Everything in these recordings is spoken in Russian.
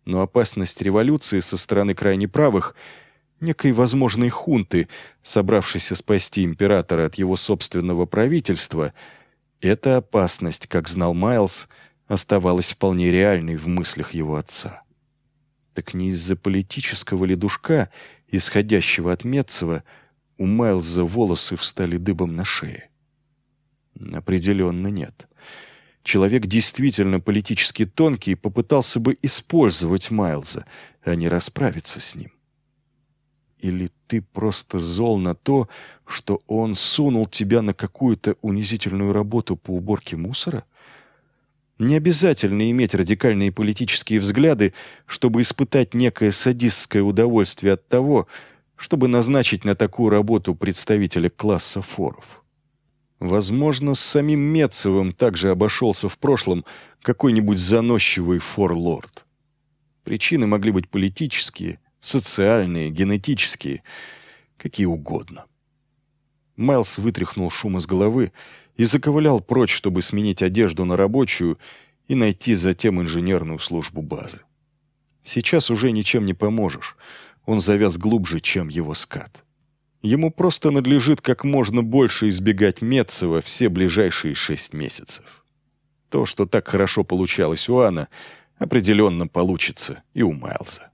Но опасность революции со стороны крайне правых, некой возможной хунты, собравшейся спасти императора от его собственного правительства, эта опасность, как знал Майлз, оставалась вполне реальной в мыслях его отца. Так не из-за политического ли душка, исходящего от Метцева, у Майлза волосы встали дыбом на шее? Определенно нет. Человек действительно политически тонкий попытался бы использовать Майлза, а не расправиться с ним. Или ты просто зол на то, что он сунул тебя на какую-то унизительную работу по уборке мусора? Не обязательно иметь радикальные политические взгляды, чтобы испытать некое садистское удовольствие от того, чтобы назначить на такую работу представителя класса форов. Возможно, с самим Метцевым также обошелся в прошлом какой-нибудь заносчивый фор-лорд. Причины могли быть политические, социальные, генетические, какие угодно. Майлз вытряхнул шум из головы и заковылял прочь, чтобы сменить одежду на рабочую и найти затем инженерную службу базы. Сейчас уже ничем не поможешь. Он завяз глубже, чем его скат. Ему просто надлежит как можно больше избегать Метцева все ближайшие 6 месяцев. То, что так хорошо получалось у Анны, определенно получится и у Майлза.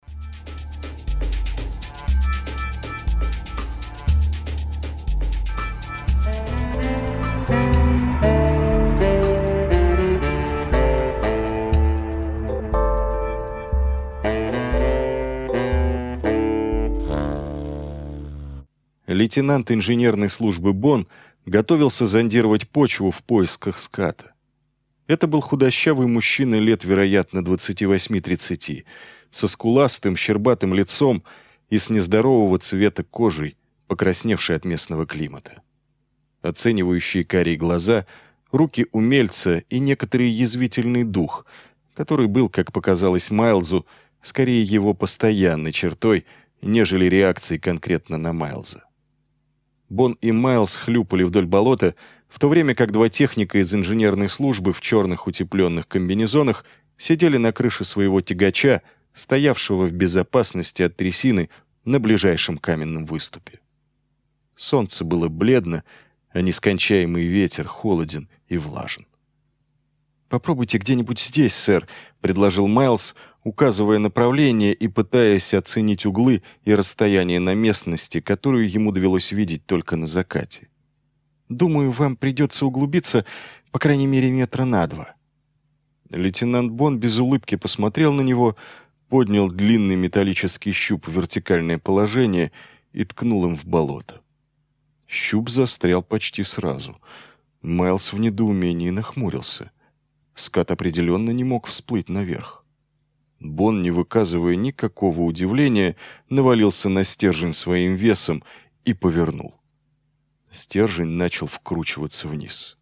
Лейтенант инженерной службы Бон готовился зондировать почву в поисках ската. Это был худощавый мужчина лет, вероятно, 28-30, со скуластым, щербатым лицом и с нездорового цвета кожей, покрасневшей от местного климата. Оценивающие карие глаза, руки умельца и некоторый язвительный дух, который был, как показалось Майлзу, скорее его постоянной чертой, нежели реакцией конкретно на Майлза. Бон и Майлз хлюпали вдоль болота, в то время как два техника из инженерной службы в черных утепленных комбинезонах сидели на крыше своего тягача, стоявшего в безопасности от трясины на ближайшем каменном выступе. Солнце было бледно, а нескончаемый ветер холоден и влажен. «Попробуйте где-нибудь здесь, сэр», — предложил Майлз, указывая направление и пытаясь оценить углы и расстояние на местности, которую ему довелось видеть только на закате. «Думаю, вам придется углубиться, по крайней мере, 2 метра на 2». Лейтенант Бон без улыбки посмотрел на него, поднял длинный металлический щуп в вертикальное положение и ткнул им в болото. Щуп застрял почти сразу. Майлз в недоумении нахмурился. Скат определенно не мог всплыть наверх. Бон, не выказывая никакого удивления, навалился на стержень своим весом и повернул. Стержень начал вкручиваться вниз.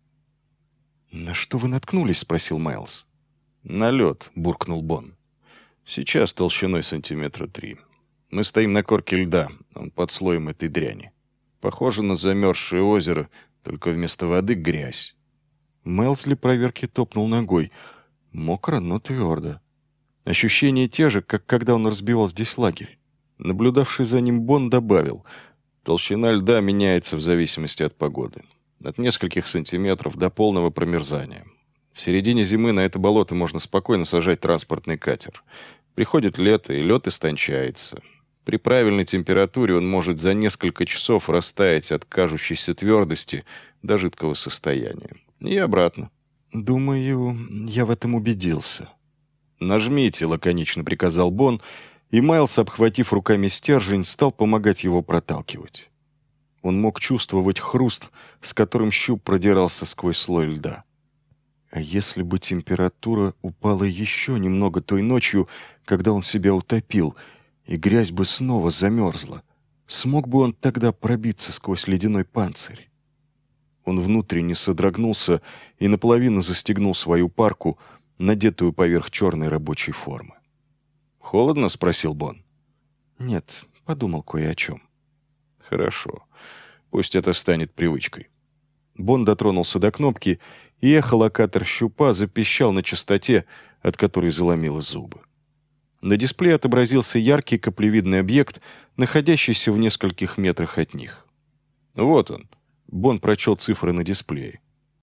«На что вы наткнулись?» — спросил Майлз. «На лед», — буркнул Бон. «Сейчас толщиной 3 сантиметра. Мы стоим на корке льда, он под слоем этой дряни. Похоже на замерзшее озеро, только вместо воды грязь». Майлз для проверки топнул ногой. Мокро, но твердо. Ощущения те же, как когда он разбивал здесь лагерь. Наблюдавший за ним Бон добавил: толщина льда меняется в зависимости от погоды. От нескольких сантиметров до полного промерзания. В середине зимы на это болото можно спокойно сажать транспортный катер. Приходит лето, и лед истончается. При правильной температуре он может за несколько часов растаять от кажущейся твердости до жидкого состояния. И обратно. «Думаю, я в этом убедился». «Нажмите», — лаконично приказал Бон, и Майлз, обхватив руками стержень, стал помогать его проталкивать. Он мог чувствовать хруст, с которым щуп продирался сквозь слой льда. А если бы температура упала еще немного той ночью, когда он себя утопил, и грязь бы снова замерзла, смог бы он тогда пробиться сквозь ледяной панцирь? Он внутренне содрогнулся и наполовину застегнул свою парку, надетую поверх черной рабочей формы. «Холодно?» — спросил Бон. «Нет, подумал кое о чем». «Хорошо. Пусть это станет привычкой». Бон дотронулся до кнопки, и эхолокатор щупа запищал на частоте, от которой заломило зубы. На дисплее отобразился яркий каплевидный объект, находящийся в нескольких метрах от них. «Вот он». Бон прочел цифры на дисплее.